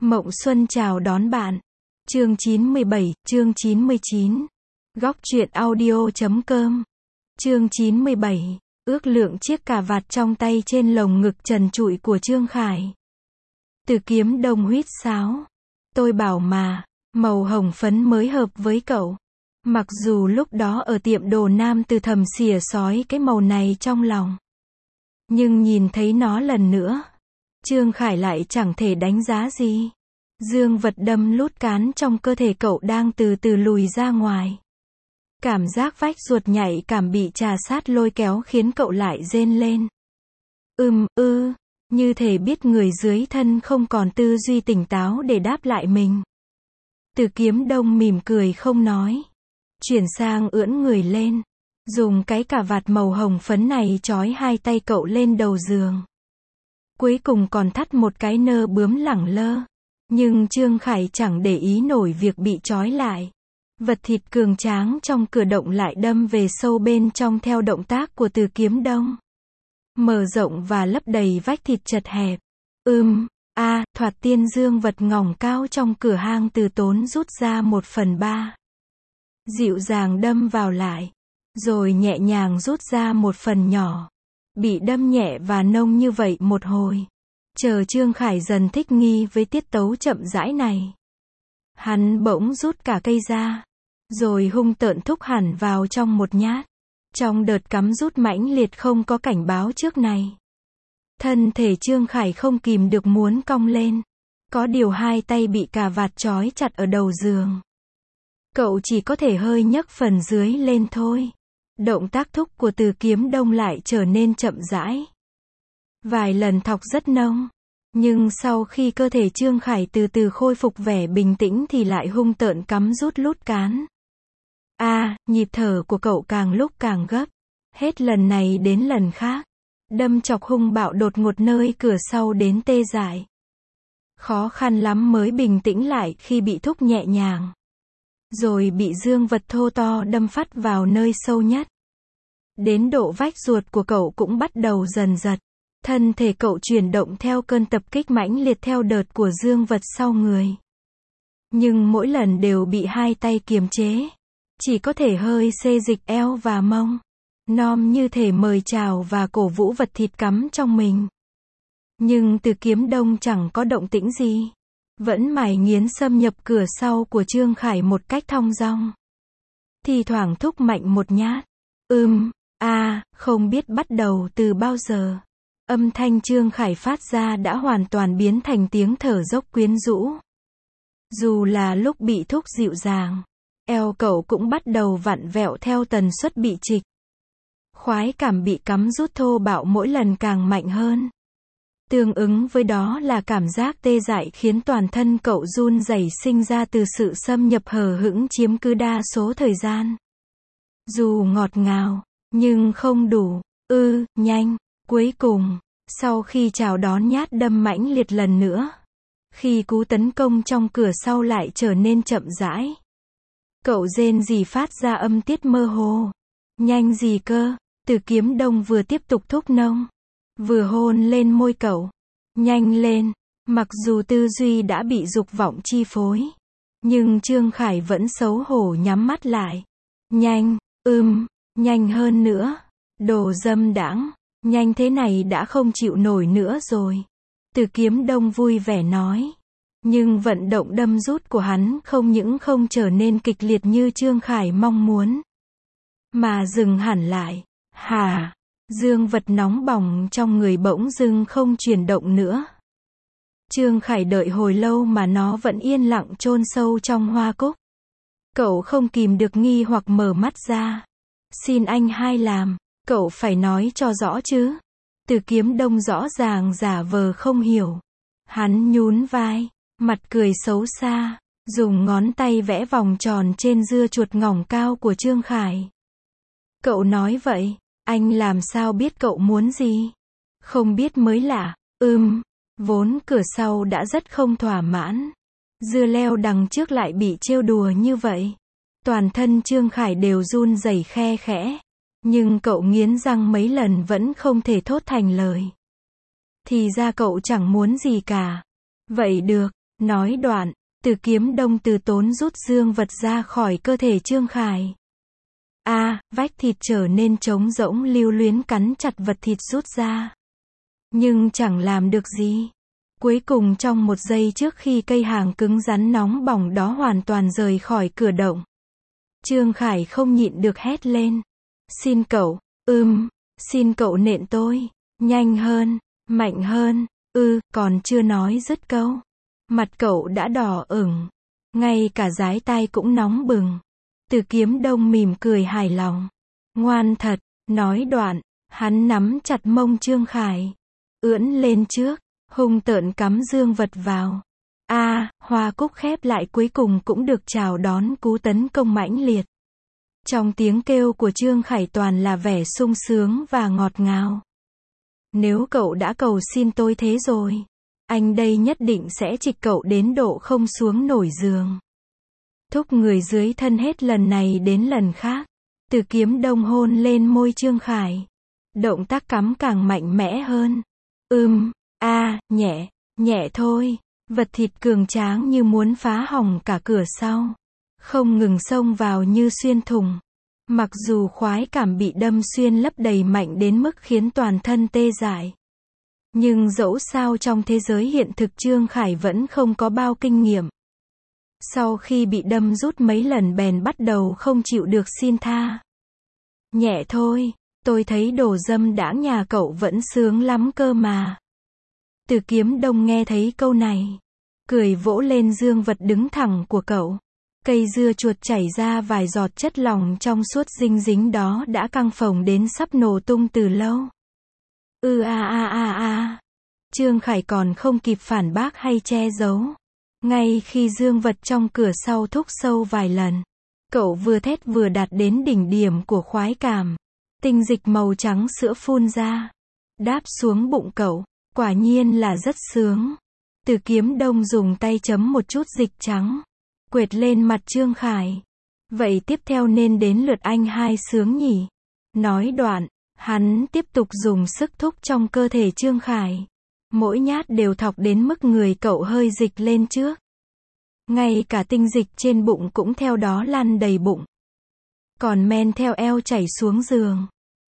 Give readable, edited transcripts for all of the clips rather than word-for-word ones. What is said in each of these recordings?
Mộng Xuân chào đón bạn. Chương 97, chương 99. Góc truyện audio.com. Chương 97. Ước lượng chiếc cà vạt trong tay trên lồng ngực trần trụi của Trương Khải. Từ Kiếm Đông huýt sáo. Tôi bảo mà, màu hồng phấn mới hợp với cậu. Mặc dù lúc đó ở tiệm đồ nam Từ thầm xỉa xói cái màu này trong lòng. Nhưng nhìn thấy nó lần nữa, Trương Khải lại chẳng thể đánh giá gì. Dương vật đâm lút cán trong cơ thể cậu đang từ từ lùi ra ngoài. Cảm giác vách ruột nhạy cảm bị trà sát lôi kéo khiến cậu lại rên lên. Như thể biết người dưới thân không còn tư duy tỉnh táo để đáp lại mình. Từ Kiếm Đông mỉm cười không nói. Chuyển sang ưỡn người lên. Dùng cái cà vạt màu hồng phấn này trói hai tay cậu lên đầu giường. Cuối cùng còn thắt một cái nơ bướm lẳng lơ. Nhưng Trương Khải chẳng để ý nổi việc bị trói lại. Vật thịt cường tráng trong cửa động lại đâm về sâu bên trong theo động tác của Từ Kiếm Đông. Mở rộng và lấp đầy vách thịt chật hẹp. Thoạt tiên dương vật ngỏng cao trong cửa hang từ tốn rút ra 1/3. Dịu dàng đâm vào lại. Rồi nhẹ nhàng rút ra một phần nhỏ. Bị đâm nhẹ và nông như vậy một hồi. Chờ Trương Khải dần thích nghi với tiết tấu chậm rãi này. Hắn bỗng rút cả cây ra. Rồi hung tợn thúc hẳn vào trong một nhát. Trong đợt cắm rút mãnh liệt không có cảnh báo trước này. Thân thể Trương Khải không kìm được muốn cong lên. Có điều hai tay bị cà vạt trói chặt ở đầu giường. Cậu chỉ có thể hơi nhấc phần dưới lên thôi. Động tác thúc của Từ Kiếm Đông lại trở nên chậm rãi. Vài lần thọc rất nông. Nhưng sau khi cơ thể Trương Khải từ từ khôi phục vẻ bình tĩnh thì lại hung tợn cắm rút lút cán. Nhịp thở của cậu càng lúc càng gấp. Hết lần này đến lần khác. Đâm chọc hung bạo đột ngột nơi cửa sau đến tê dại. Khó khăn lắm mới bình tĩnh lại khi bị thúc nhẹ nhàng. Rồi bị dương vật thô to đâm phắt vào nơi sâu nhất. Đến độ vách ruột của cậu cũng bắt đầu dần giật. Thân thể cậu chuyển động theo cơn tập kích mãnh liệt theo đợt của dương vật sau người. Nhưng mỗi lần đều bị hai tay kiềm chế. Chỉ có thể hơi xê dịch eo và mông. Nom như thể mời chào và cổ vũ vật thịt cắm trong mình. Nhưng Từ Kiếm Đông chẳng có động tĩnh gì. Vẫn mải nghiến xâm nhập cửa sau của Trương Khải một cách thong dong. Thì thoảng thúc mạnh một nhát. Không biết bắt đầu từ bao giờ. Âm thanh Trương Khải phát ra đã hoàn toàn biến thành tiếng thở dốc quyến rũ. Dù là lúc bị thúc dịu dàng, eo cậu cũng bắt đầu vặn vẹo theo tần suất bị trịch. Khoái cảm bị cắm rút thô bạo mỗi lần càng mạnh hơn. Tương ứng với đó là cảm giác tê dại khiến toàn thân cậu run rẩy sinh ra từ sự xâm nhập hờ hững chiếm cứ đa số thời gian. Dù ngọt ngào, nhưng không đủ. Nhanh. Cuối cùng, sau khi chào đón nhát đâm mãnh liệt lần nữa, khi cú tấn công trong cửa sau lại trở nên chậm rãi, cậu rên rỉ phát ra âm tiết mơ hồ. Nhanh gì cơ? Từ Kiếm Đông vừa tiếp tục thúc nông, vừa hôn lên môi cậu. Nhanh lên. Mặc dù tư duy đã bị dục vọng chi phối, nhưng Trương Khải vẫn xấu hổ nhắm mắt lại. Nhanh. Nhanh hơn nữa. Đồ dâm đãng. Nhanh thế này đã không chịu nổi nữa rồi. Từ Kiếm Đông vui vẻ nói. Nhưng vận động đâm rút của hắn không những không trở nên kịch liệt như Trương Khải mong muốn, mà dừng hẳn lại. Dương vật nóng bỏng trong người bỗng dưng không chuyển động nữa. Trương Khải đợi hồi lâu mà nó vẫn yên lặng chôn sâu trong hoa cúc. Cậu không kìm được nghi hoặc mở mắt ra. Xin anh hai làm. Cậu phải nói cho rõ chứ. Từ Kiếm Đông rõ ràng giả vờ không hiểu. Hắn nhún vai, mặt cười xấu xa, dùng ngón tay vẽ vòng tròn trên dưa chuột ngỏng cao của Trương Khải. Cậu nói vậy, anh làm sao biết cậu muốn gì? Không biết mới lạ. Vốn cửa sau đã rất không thỏa mãn. Dưa leo đằng trước lại bị trêu đùa như vậy. Toàn thân Trương Khải đều run rẩy khe khẽ. Nhưng cậu nghiến răng mấy lần vẫn không thể thốt thành lời. Thì ra cậu chẳng muốn gì cả. Vậy được, Nói đoạn, Từ Kiếm Đông từ tốn rút dương vật ra khỏi cơ thể Trương Khải. Vách thịt trở nên trống rỗng, lưu luyến cắn chặt vật thịt rút ra. Nhưng chẳng làm được gì. Cuối cùng trong một giây trước khi cây hàng cứng rắn nóng bỏng đó hoàn toàn rời khỏi cửa động, Trương Khải không nhịn được hét lên. Xin cậu, xin cậu nện tôi, nhanh hơn, mạnh hơn, còn chưa nói dứt câu. Mặt cậu đã đỏ ửng, ngay cả dái tai cũng nóng bừng. Từ Kiếm Đông mỉm cười hài lòng. Ngoan thật, nói đoạn, hắn nắm chặt mông Trương Khải, ưỡn lên trước, hung tợn cắm dương vật vào. Hoa cúc khép lại cuối cùng cũng được chào đón cú tấn công mãnh liệt. Trong tiếng kêu của Trương Khải toàn là vẻ sung sướng và ngọt ngào. Nếu cậu đã cầu xin tôi thế rồi, anh đây nhất định sẽ trịch cậu đến độ không xuống nổi giường. Thúc người dưới thân hết lần này đến lần khác. Từ Kiếm Đông hôn lên môi Trương Khải. Động tác cắm càng mạnh mẽ hơn. Nhẹ, nhẹ thôi. Vật thịt cường tráng như muốn phá hỏng cả cửa sau. Không ngừng xông vào như xuyên thủng. Mặc dù khoái cảm bị đâm xuyên lấp đầy mạnh đến mức khiến toàn thân tê dại. Nhưng dẫu sao trong thế giới hiện thực Trương Khải vẫn không có bao kinh nghiệm. Sau khi bị đâm rút mấy lần bèn bắt đầu không chịu được xin tha. Nhẹ thôi, tôi thấy đồ dâm đãng nhà cậu vẫn sướng lắm cơ mà. Từ Kiếm Đông nghe thấy câu này, cười vỗ lên dương vật đứng thẳng của cậu. Cây dưa chuột chảy ra vài giọt chất lỏng trong suốt dinh dính đó đã căng phồng đến sắp nổ tung từ lâu. Trương Khải còn không kịp phản bác hay che giấu. Ngay khi dương vật trong cửa sau thúc sâu vài lần, cậu vừa thét vừa đạt đến đỉnh điểm của khoái cảm. Tinh dịch màu trắng sữa phun ra, đáp xuống bụng cậu, quả nhiên là rất sướng. Từ Kiếm Đông dùng tay chấm một chút dịch trắng, quệt lên mặt Trương Khải. Vậy tiếp theo nên đến lượt anh hai sướng nhỉ? Nói đoạn, hắn tiếp tục dùng sức thúc trong cơ thể Trương Khải. Mỗi nhát đều thọc đến mức người cậu hơi dịch lên trước. Ngay cả tinh dịch trên bụng cũng theo đó lăn đầy bụng. Còn men theo eo chảy xuống giường.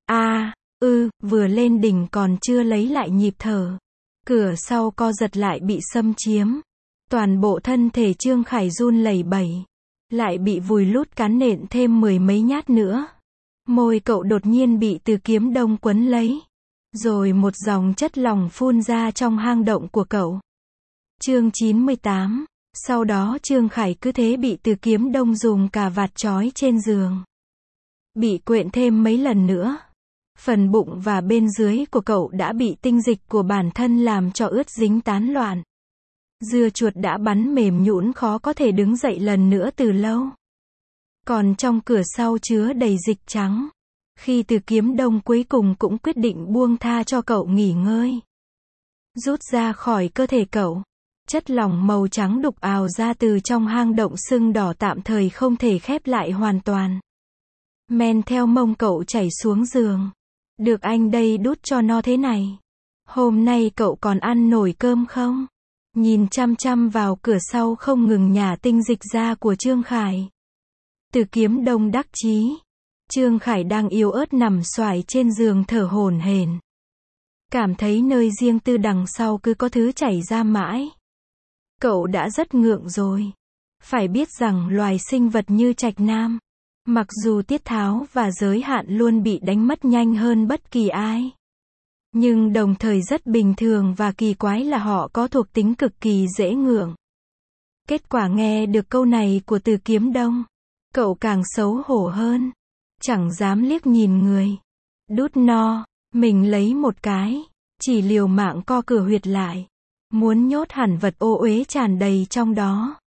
Vừa lên đỉnh còn chưa lấy lại nhịp thở. Cửa sau co giật lại bị xâm chiếm. Toàn bộ thân thể Trương Khải run lẩy bẩy. Lại bị vùi lút cán nện thêm mười mấy nhát nữa. Môi cậu đột nhiên bị Từ Kiếm Đông quấn lấy. Rồi một dòng chất lỏng phun ra trong hang động của cậu. Chương 98. Sau đó Trương Khải cứ thế bị Từ Kiếm Đông dùng cà vạt trói trên giường. Bị quện thêm mấy lần nữa. Phần bụng và bên dưới của cậu đã bị tinh dịch của bản thân làm cho ướt dính tán loạn. Dưa chuột đã bắn mềm nhũn khó có thể đứng dậy lần nữa từ lâu. Còn trong cửa sau chứa đầy dịch trắng. Khi Từ Kiếm Đông cuối cùng cũng quyết định buông tha cho cậu nghỉ ngơi. Rút ra khỏi cơ thể cậu. Chất lỏng màu trắng đục ào ra từ trong hang động sưng đỏ tạm thời không thể khép lại hoàn toàn. Men theo mông cậu chảy xuống giường. Được anh đây đút cho no thế này. Hôm nay cậu còn ăn nổi cơm không? Nhìn chăm chăm vào cửa sau không ngừng nhả tinh dịch ra của Trương Khải. Từ Kiếm Đông đắc chí. Trương Khải đang yếu ớt nằm xoài trên giường thở hổn hển. Cảm thấy nơi riêng tư đằng sau cứ có thứ chảy ra mãi. Cậu đã rất ngượng rồi. Phải biết rằng loài sinh vật như trạch nam, mặc dù tiết tháo và giới hạn luôn bị đánh mất nhanh hơn bất kỳ ai. Nhưng đồng thời rất bình thường và kỳ quái là họ có thuộc tính cực kỳ dễ ngượng. Kết quả nghe được câu này của Từ Kiếm Đông, cậu càng xấu hổ hơn. Chẳng dám liếc nhìn người. Đút no, mình lấy một cái, chỉ liều mạng co cửa huyệt lại. Muốn nhốt hẳn vật ô uế tràn đầy trong đó.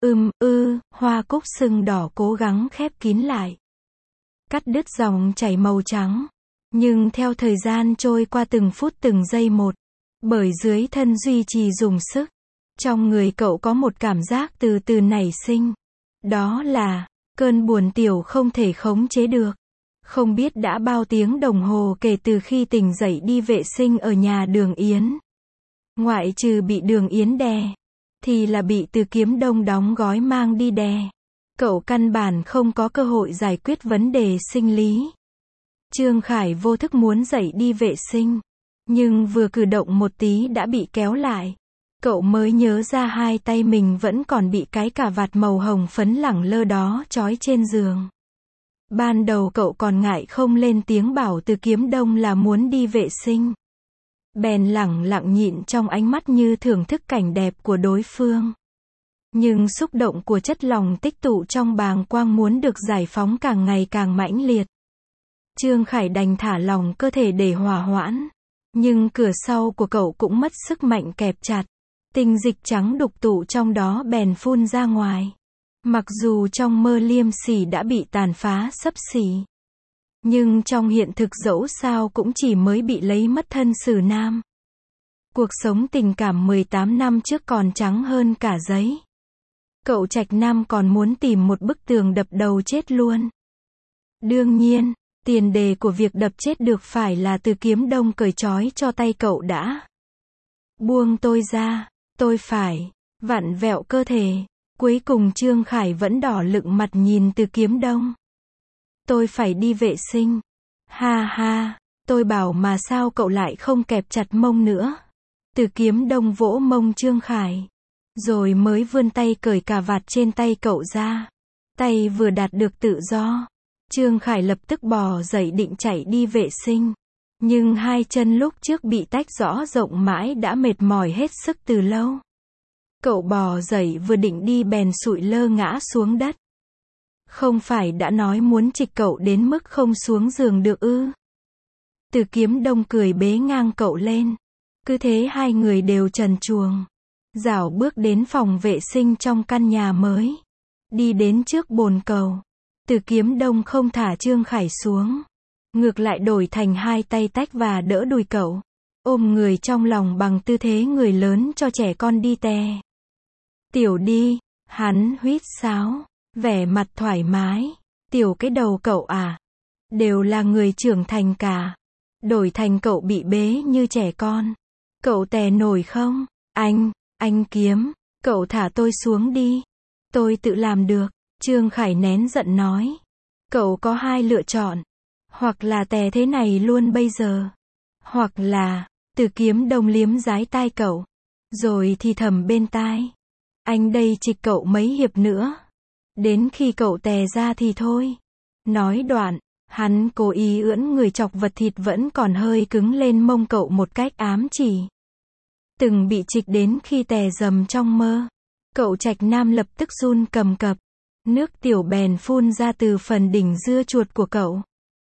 Hoa cúc sưng đỏ cố gắng khép kín lại. Cắt đứt dòng chảy màu trắng. Nhưng theo thời gian trôi qua từng phút từng giây một, bởi dưới thân duy trì dùng sức, trong người cậu có một cảm giác từ từ nảy sinh. Đó là cơn buồn tiểu không thể khống chế được. Không biết đã bao tiếng đồng hồ kể từ khi tỉnh dậy đi vệ sinh ở nhà Đường Yến. Ngoại trừ bị Đường Yến đè, thì là bị Từ Kiếm Đông đóng gói mang đi đè. Cậu căn bản không có cơ hội giải quyết vấn đề sinh lý. Trương Khải vô thức muốn dậy đi vệ sinh, nhưng vừa cử động một tí đã bị kéo lại. Cậu mới nhớ ra hai tay mình vẫn còn bị cái cà vạt màu hồng phấn lẳng lơ đó trói trên giường. Ban đầu cậu còn ngại không lên tiếng bảo Từ Kiếm Đông là muốn đi vệ sinh. Bèn lẳng lặng nhịn trong ánh mắt như thưởng thức cảnh đẹp của đối phương. Nhưng xúc động của chất lòng tích tụ trong bàng quang muốn được giải phóng càng ngày càng mãnh liệt. Trương Khải đành thả lòng cơ thể để hòa hoãn. Nhưng cửa sau của cậu cũng mất sức mạnh kẹp chặt. Tinh dịch trắng đục tụ trong đó bèn phun ra ngoài. Mặc dù trong mơ liêm sỉ đã bị tàn phá xấp xỉ, nhưng trong hiện thực dẫu sao cũng chỉ mới bị lấy mất thân xử nam. Cuộc sống tình cảm 18 năm trước còn trắng hơn cả giấy. Cậu Trạch Nam còn muốn tìm một bức tường đập đầu chết luôn. Đương nhiên, tiền đề của việc đập chết được phải là Từ Kiếm Đông cởi trói cho tay cậu đã. Buông tôi ra, tôi phải vặn vẹo cơ thể. Cuối cùng Trương Khải vẫn đỏ lựng mặt nhìn Từ Kiếm Đông. Tôi phải đi vệ sinh. Ha ha, tôi bảo mà sao cậu lại không kẹp chặt mông nữa. Từ Kiếm Đông vỗ mông Trương Khải, rồi mới vươn tay cởi cà vạt trên tay cậu ra. Tay vừa đạt được tự do, Trương Khải lập tức bò dậy định chạy đi vệ sinh. Nhưng hai chân lúc trước bị tách rõ rộng mãi đã mệt mỏi hết sức từ lâu. Cậu bò dậy vừa định đi bèn sụi lơ ngã xuống đất. Không phải đã nói muốn trịch cậu đến mức không xuống giường được ư? Từ Kiếm Đông cười bế ngang cậu lên. Cứ thế hai người đều trần truồng, rảo bước đến phòng vệ sinh trong căn nhà mới. Đi đến trước bồn cầu, Từ Kiếm Đông không thả Trương Khải xuống. Ngược lại đổi thành hai tay tách và đỡ đùi cậu. Ôm người trong lòng bằng tư thế người lớn cho trẻ con đi tè. Tiểu đi, hắn huýt sáo, vẻ mặt thoải mái. Tiểu cái đầu cậu à? Đều là người trưởng thành cả. Đổi thành cậu bị bế như trẻ con. Cậu tè nổi không? Anh Kiếm, cậu thả tôi xuống đi. Tôi tự làm được. Trương Khải nén giận nói. Cậu có hai lựa chọn. Hoặc là tè thế này luôn bây giờ. Hoặc là, Từ Kiếm Đông liếm dái tai cậu. Rồi thì thầm bên tai. Anh đây trịch cậu mấy hiệp nữa. Đến khi cậu tè ra thì thôi. Nói đoạn, hắn cố ý ưỡn người chọc vật thịt vẫn còn hơi cứng lên mông cậu một cách ám chỉ. Từng bị trịch đến khi tè dầm trong mơ. Cậu Trạch Nam lập tức run cầm cập. Nước tiểu bèn phun ra từ phần đỉnh dưa chuột của cậu.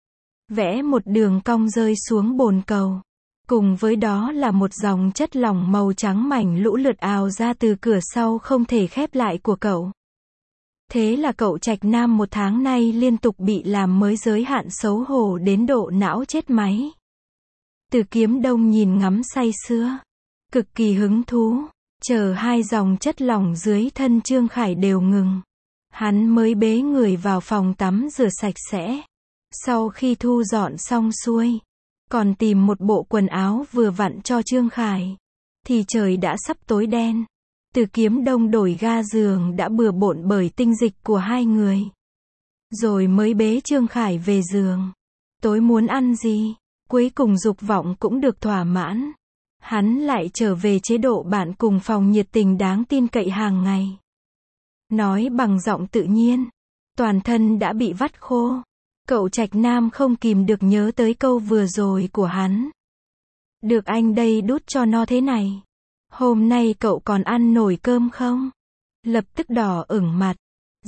Vẽ một đường cong rơi xuống bồn cầu. Cùng với đó là một dòng chất lỏng màu trắng mảnh lũ lượt ào ra từ cửa sau không thể khép lại của cậu. Thế là cậu Trạch Nam một tháng nay liên tục bị làm mới giới hạn xấu hổ đến độ não chết máy. Từ Kiếm Đông nhìn ngắm say sưa, cực kỳ hứng thú, chờ hai dòng chất lỏng dưới thân Trương Khải đều ngừng. Hắn mới bế người vào phòng tắm rửa sạch sẽ. Sau khi thu dọn xong xuôi, còn tìm một bộ quần áo vừa vặn cho Trương Khải, thì trời đã sắp tối đen. Từ Kiếm Đông đổi ga giường đã bừa bộn bởi tinh dịch của hai người. Rồi mới bế Trương Khải về giường. Tối muốn ăn gì? Cuối cùng dục vọng cũng được thỏa mãn. Hắn lại trở về chế độ bạn cùng phòng nhiệt tình đáng tin cậy hàng ngày. Nói bằng giọng tự nhiên, toàn thân đã bị vắt khô. Cậu Trạch Nam không kìm được nhớ tới câu vừa rồi của hắn. Được anh đây đút cho no thế này. Hôm nay cậu còn ăn nổi cơm không? Lập tức đỏ ửng mặt.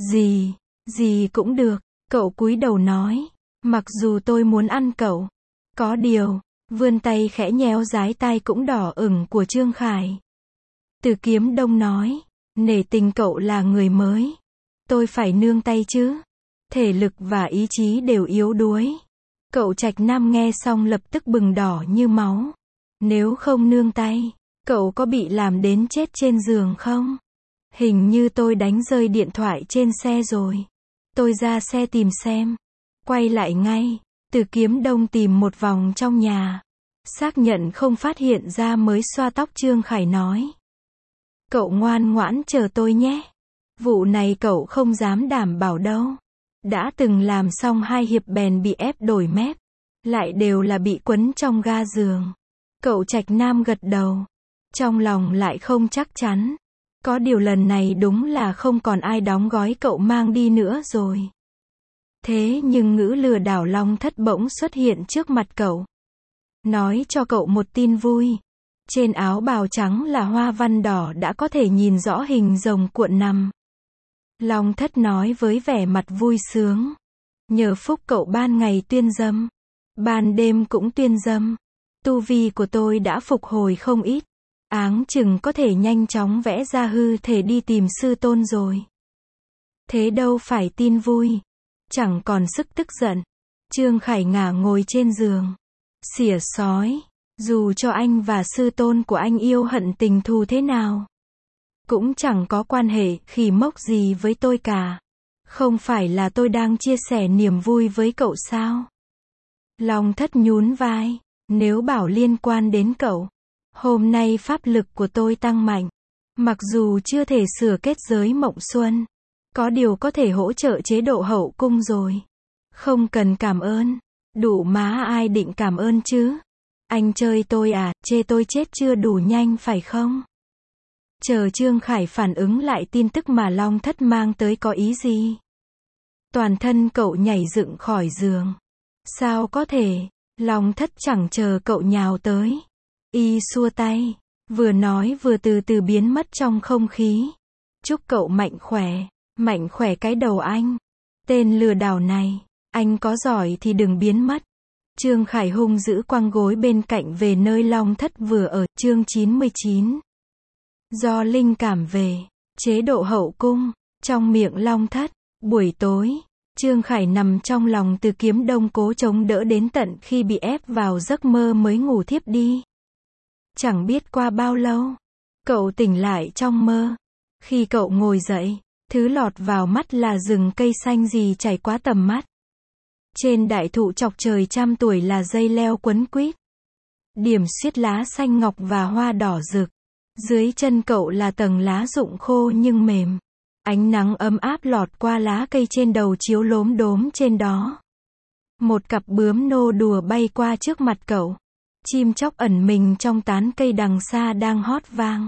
Gì cũng được, cậu cúi đầu nói. Mặc dù tôi muốn ăn cậu. Có điều, vươn tay khẽ nhéo dái tai cũng đỏ ửng của Trương Khải. Từ Kiếm Đông nói, nể tình cậu là người mới. Tôi phải nương tay chứ. Thể lực và ý chí đều yếu đuối. Cậu Trạch Nam nghe xong lập tức bừng đỏ như máu. Nếu không nương tay, cậu có bị làm đến chết trên giường không? Hình như tôi đánh rơi điện thoại trên xe rồi. Tôi ra xe tìm xem. Quay lại ngay. Từ Kiếm Đông tìm một vòng trong nhà. Xác nhận không phát hiện ra mới xoa tóc Trương Khải nói. Cậu ngoan ngoãn chờ tôi nhé. Vụ này cậu không dám đảm bảo đâu. Đã từng làm xong 2 hiệp bèn bị ép đổi mép. Lại đều là bị quấn trong ga giường. Cậu Trạch Nam gật đầu. Trong lòng lại không chắc chắn. Có điều lần này đúng là không còn ai đóng gói cậu mang đi nữa rồi. Thế nhưng ngữ lừa đảo Long Thất bỗng xuất hiện trước mặt cậu. Nói cho cậu một tin vui. Trên áo bào trắng là hoa văn đỏ đã có thể nhìn rõ hình rồng cuộn nằm. Long Thất nói với vẻ mặt vui sướng. Nhờ phúc cậu ban ngày tuyên dâm. Ban đêm cũng tuyên dâm. Tu vi của tôi đã phục hồi không ít. Áng chừng có thể nhanh chóng vẽ ra hư thể đi tìm sư tôn rồi. Thế đâu phải tin vui. Chẳng còn sức tức giận. Trương Khải ngả ngồi trên giường. Xỉa sói. Dù cho anh và sư tôn của anh yêu hận tình thù thế nào. Cũng chẳng có quan hệ khỉ mốc gì với tôi cả. Không phải là tôi đang chia sẻ niềm vui với cậu sao? Long Thất nhún vai. Nếu bảo liên quan đến cậu. Hôm nay pháp lực của tôi tăng mạnh. Mặc dù chưa thể sửa kết giới mộng xuân. Có điều có thể hỗ trợ chế độ hậu cung rồi. Không cần cảm ơn. Đủ má ai định cảm ơn chứ? Anh chơi tôi à, chê tôi chết chưa đủ nhanh phải không? Chờ Trương Khải phản ứng lại tin tức mà Long Thất mang tới có ý gì? Toàn thân cậu nhảy dựng khỏi giường. Sao có thể? Long Thất chẳng chờ cậu nhào tới. Y xua tay. Vừa nói vừa từ từ biến mất trong không khí. Chúc cậu mạnh khỏe cái đầu anh. Tên lừa đảo này. Anh có giỏi thì đừng biến mất. Trương Khải hung dữ quăng gối bên cạnh về nơi Long Thất vừa ở. Chương 99. Do linh cảm về. Chế độ hậu cung. Trong miệng Long Thất. Buổi tối. Trương Khải nằm trong lòng Từ Kiếm Đông cố chống đỡ đến tận khi bị ép vào giấc mơ mới ngủ thiếp đi. Chẳng biết qua bao lâu. Cậu tỉnh lại trong mơ. Khi cậu ngồi dậy. Thứ lọt vào mắt là rừng cây xanh gì chảy qua tầm mắt. Trên đại thụ chọc trời trăm tuổi là dây leo quấn quýt. Điểm xuyết lá xanh ngọc và hoa đỏ rực. Dưới chân cậu là tầng lá rụng khô nhưng mềm. Ánh nắng ấm áp lọt qua lá cây trên đầu chiếu lốm đốm trên đó. Một cặp bướm nô đùa bay qua trước mặt cậu. Chim chóc ẩn mình trong tán cây đằng xa đang hót vang.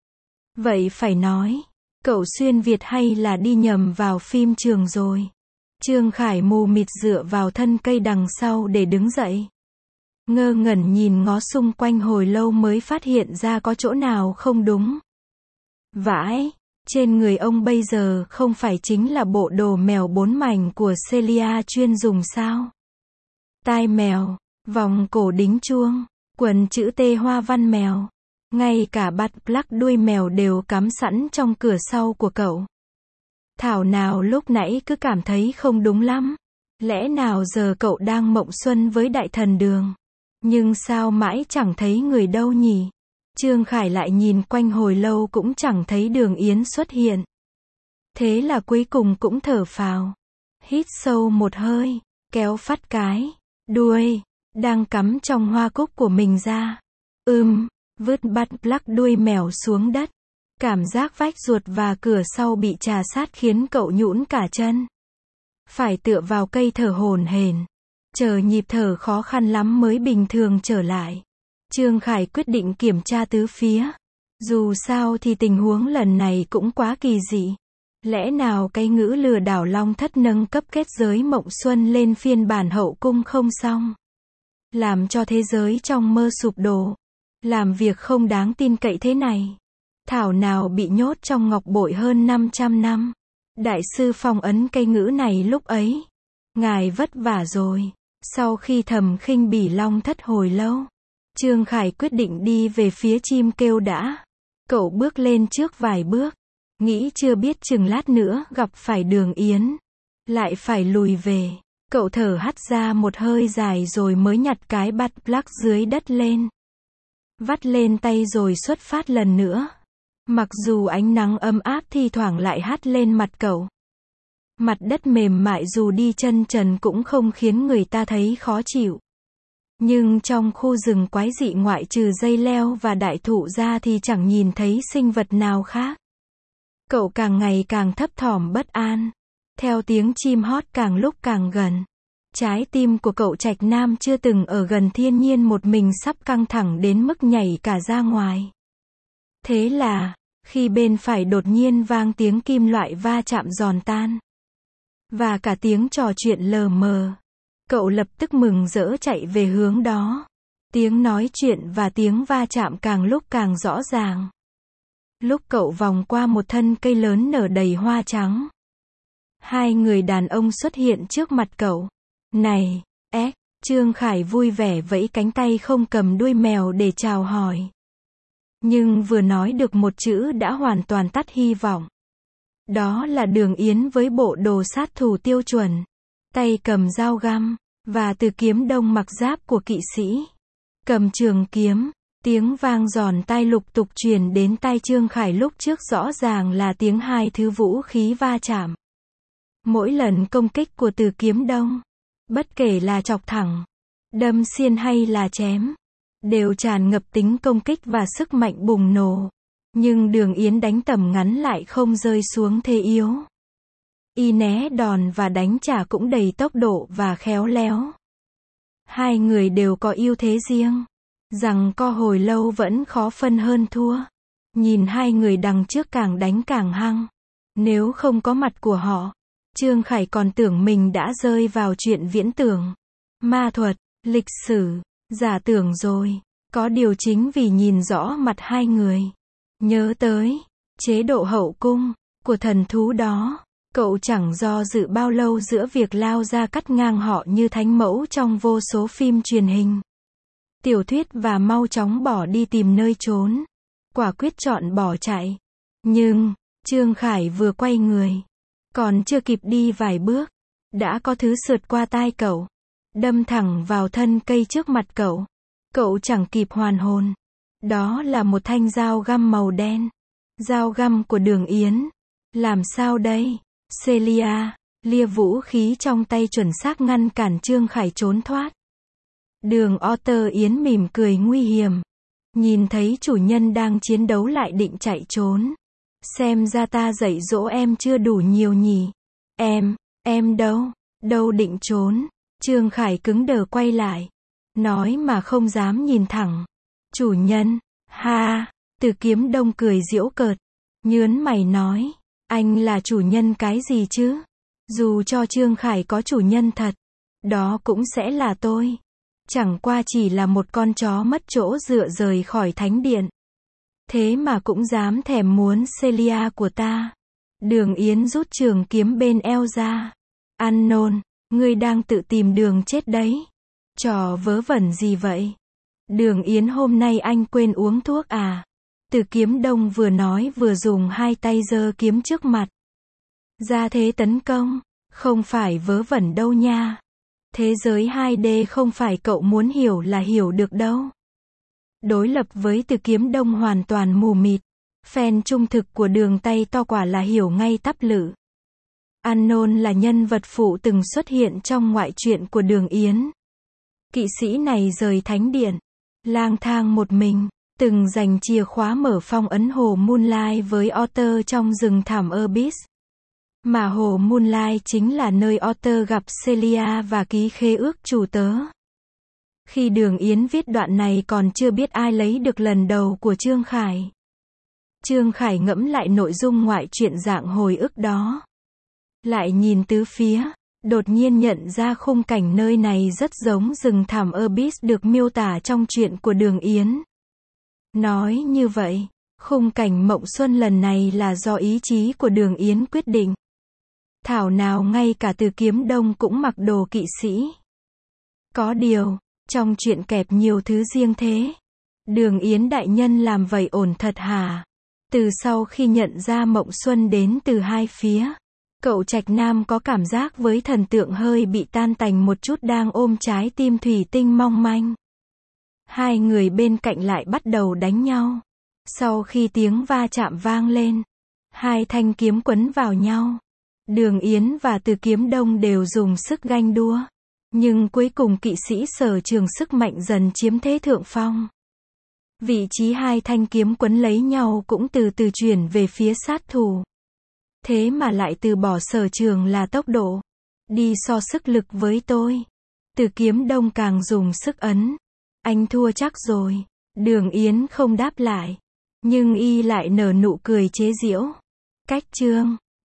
Vậy phải nói, cậu xuyên Việt hay là đi nhầm vào phim trường rồi? Trương Khải mù mịt dựa vào thân cây đằng sau để đứng dậy. Ngơ ngẩn nhìn ngó xung quanh hồi lâu mới phát hiện ra có chỗ nào không đúng. Vãi, trên người ông bây giờ không phải chính là bộ đồ mèo 4 mảnh của Celia chuyên dùng sao? Tai mèo, vòng cổ đính chuông, quần chữ T hoa văn mèo. Ngay cả bạt plug đuôi mèo đều cắm sẵn trong cửa sau của cậu. Thảo nào lúc nãy cứ cảm thấy không đúng lắm. Lẽ nào giờ cậu đang mộng xuân với đại thần Đường? Nhưng sao mãi chẳng thấy người đâu nhỉ? Trương Khải lại nhìn quanh hồi lâu cũng chẳng thấy Đường Yến xuất hiện. Thế là cuối cùng cũng thở phào. Hít sâu một hơi, kéo phát cái đuôi đang cắm trong hoa cúc của mình ra. Vứt bạt plug đuôi mèo xuống đất. Cảm giác vách ruột và cửa sau bị trà sát khiến cậu nhũn cả chân. Phải tựa vào cây thở hổn hển. Chờ nhịp thở khó khăn lắm mới bình thường trở lại. Trương Khải quyết định kiểm tra tứ phía. Dù sao thì tình huống lần này cũng quá kỳ dị. Lẽ nào cái ngữ lừa đảo Long Thất nâng cấp kết giới mộng xuân lên phiên bản hậu cung không xong. Làm cho thế giới trong mơ sụp đổ. Làm việc không đáng tin cậy thế này. Thảo nào bị nhốt trong ngọc bội hơn 500 năm. Đại sư phong ấn cây ngữ này lúc ấy. Ngài vất vả rồi. Sau khi thầm khinh bỉ Long Thất hồi lâu. Trương Khải quyết định đi về phía chim kêu đã. Cậu bước lên trước vài bước. Nghĩ chưa biết chừng lát nữa gặp phải Đường Yến. Lại phải lùi về. Cậu thở hắt ra một hơi dài rồi mới nhặt cái bạt plug dưới đất lên. Vắt lên tay rồi xuất phát lần nữa. Mặc dù ánh nắng ấm áp thi thoảng lại hắt lên mặt cậu. Mặt đất mềm mại dù đi chân trần cũng không khiến người ta thấy khó chịu. Nhưng trong khu rừng quái dị ngoại trừ dây leo và đại thụ ra thì chẳng nhìn thấy sinh vật nào khác. Cậu càng ngày càng thấp thỏm bất an. Theo tiếng chim hót càng lúc càng gần. Trái tim của cậu Trạch Nam chưa từng ở gần thiên nhiên một mình sắp căng thẳng đến mức nhảy cả ra ngoài. Thế là, khi bên phải đột nhiên vang tiếng kim loại va chạm giòn tan. Và cả tiếng trò chuyện lờ mờ. Cậu lập tức mừng rỡ chạy về hướng đó. Tiếng nói chuyện và tiếng va chạm càng lúc càng rõ ràng. Lúc cậu vòng qua một thân cây lớn nở đầy hoa trắng. Hai người đàn ông xuất hiện trước mặt cậu. Này, Trương Khải vui vẻ vẫy cánh tay không cầm đuôi mèo để chào hỏi. Nhưng vừa nói được một chữ đã hoàn toàn tắt hy vọng. Đó là Đường Yến với bộ đồ sát thủ tiêu chuẩn. Tay cầm dao găm, và Từ Kiếm Đông mặc giáp của kỵ sĩ. Cầm trường kiếm, tiếng vang giòn tai lục tục truyền đến tai Trương Khải lúc trước rõ ràng là tiếng hai thứ vũ khí va chạm. Mỗi lần công kích của Từ Kiếm Đông, bất kể là chọc thẳng, đâm xiên hay là chém, đều tràn ngập tính công kích và sức mạnh bùng nổ. Nhưng Đường Yến đánh tầm ngắn lại không rơi xuống thế yếu. Y né đòn và đánh trả cũng đầy tốc độ và khéo léo. Hai người đều có ưu thế riêng. Rằng co hồi lâu vẫn khó phân hơn thua. Nhìn hai người đằng trước càng đánh càng hăng. Nếu không có mặt của họ, Trương Khải còn tưởng mình đã rơi vào chuyện viễn tưởng, ma thuật, lịch sử, giả tưởng rồi. Có điều chính vì nhìn rõ mặt hai người, nhớ tới chế độ hậu cung của thần thú đó, cậu chẳng do dự bao lâu giữa việc lao ra cắt ngang họ như thánh mẫu trong vô số phim truyền hình, tiểu thuyết và mau chóng bỏ đi tìm nơi trốn. Quả quyết chọn bỏ chạy. Nhưng, Trương Khải vừa quay người, còn chưa kịp đi vài bước, đã có thứ sượt qua tai cậu, đâm thẳng vào thân cây trước mặt cậu. Cậu chẳng kịp hoàn hồn. Đó là một thanh dao găm màu đen. Dao găm của Đường Yến. Làm sao đây? Celia, lia vũ khí trong tay chuẩn xác ngăn cản Trương Khải trốn thoát. Đường Otter Yến mỉm cười nguy hiểm. Nhìn thấy chủ nhân đang chiến đấu lại định chạy trốn. Xem ra ta dạy dỗ em chưa đủ nhiều nhỉ. Em đâu định trốn. Trương Khải cứng đờ quay lại. Nói mà không dám nhìn thẳng. Chủ nhân, ha, Từ Kiếm Đông cười giễu cợt. Nhớn mày nói, anh là chủ nhân cái gì chứ? Dù cho Trương Khải có chủ nhân thật, đó cũng sẽ là tôi. Chẳng qua chỉ là một con chó mất chỗ dựa rời khỏi thánh điện. Thế mà cũng dám thèm muốn Celia của ta. Đường Yến rút trường kiếm bên eo ra. Ăn nôn, ngươi đang tự tìm đường chết đấy. Trò vớ vẩn gì vậy? Đường Yến hôm nay anh quên uống thuốc à? Từ Kiếm Đông vừa nói vừa dùng hai tay giơ kiếm trước mặt. Ra thế tấn công, không phải vớ vẩn đâu nha. Thế giới 2D không phải cậu muốn hiểu là hiểu được đâu. Đối lập với Từ Kiếm Đông hoàn toàn mù mịt. Fan trung thực của Đường tay to quả là hiểu ngay tắp lự. Unknown là nhân vật phụ từng xuất hiện trong ngoại truyện của Đường Yến. Kỵ sĩ này rời thánh điện, lang thang một mình, từng giành chìa khóa mở phong ấn hồ Moonlight với Otter trong rừng thảm Abyss. Mà hồ Moonlight chính là nơi Otter gặp Celia và ký khế ước chủ tớ. Khi Đường Yến viết đoạn này còn chưa biết ai lấy được lần đầu của Trương Khải. Trương Khải ngẫm lại nội dung ngoại truyện dạng hồi ức đó. Lại nhìn tứ phía, đột nhiên nhận ra khung cảnh nơi này rất giống rừng thảm Abyss được miêu tả trong truyện của Đường Yến. Nói như vậy, khung cảnh mộng xuân lần này là do ý chí của Đường Yến quyết định. Thảo nào ngay cả Từ Kiếm Đông cũng mặc đồ kỵ sĩ. Có điều, trong truyện kẹp nhiều thứ riêng thế. Đường Yến đại nhân làm vậy ổn thật hả? Từ sau khi nhận ra mộng xuân đến từ hai phía, cậu Trạch Nam có cảm giác với thần tượng hơi bị tan tành một chút đang ôm trái tim thủy tinh mong manh. Hai người bên cạnh lại bắt đầu đánh nhau. Sau khi tiếng va chạm vang lên, hai thanh kiếm quấn vào nhau. Đường Yến và Từ Kiếm Đông đều dùng sức ganh đua. Nhưng cuối cùng kỵ sĩ Sở Trường sức mạnh dần chiếm thế thượng phong. Vị trí hai thanh kiếm quấn lấy nhau cũng từ từ chuyển về phía sát thủ. Thế mà lại từ bỏ Sở Trường là tốc độ. Đi so sức lực với tôi. Từ Kiếm Đông càng dùng sức ấn. Anh thua chắc rồi. Đường Yến không đáp lại. Nhưng y lại nở nụ cười chế giễu. Cách Trương.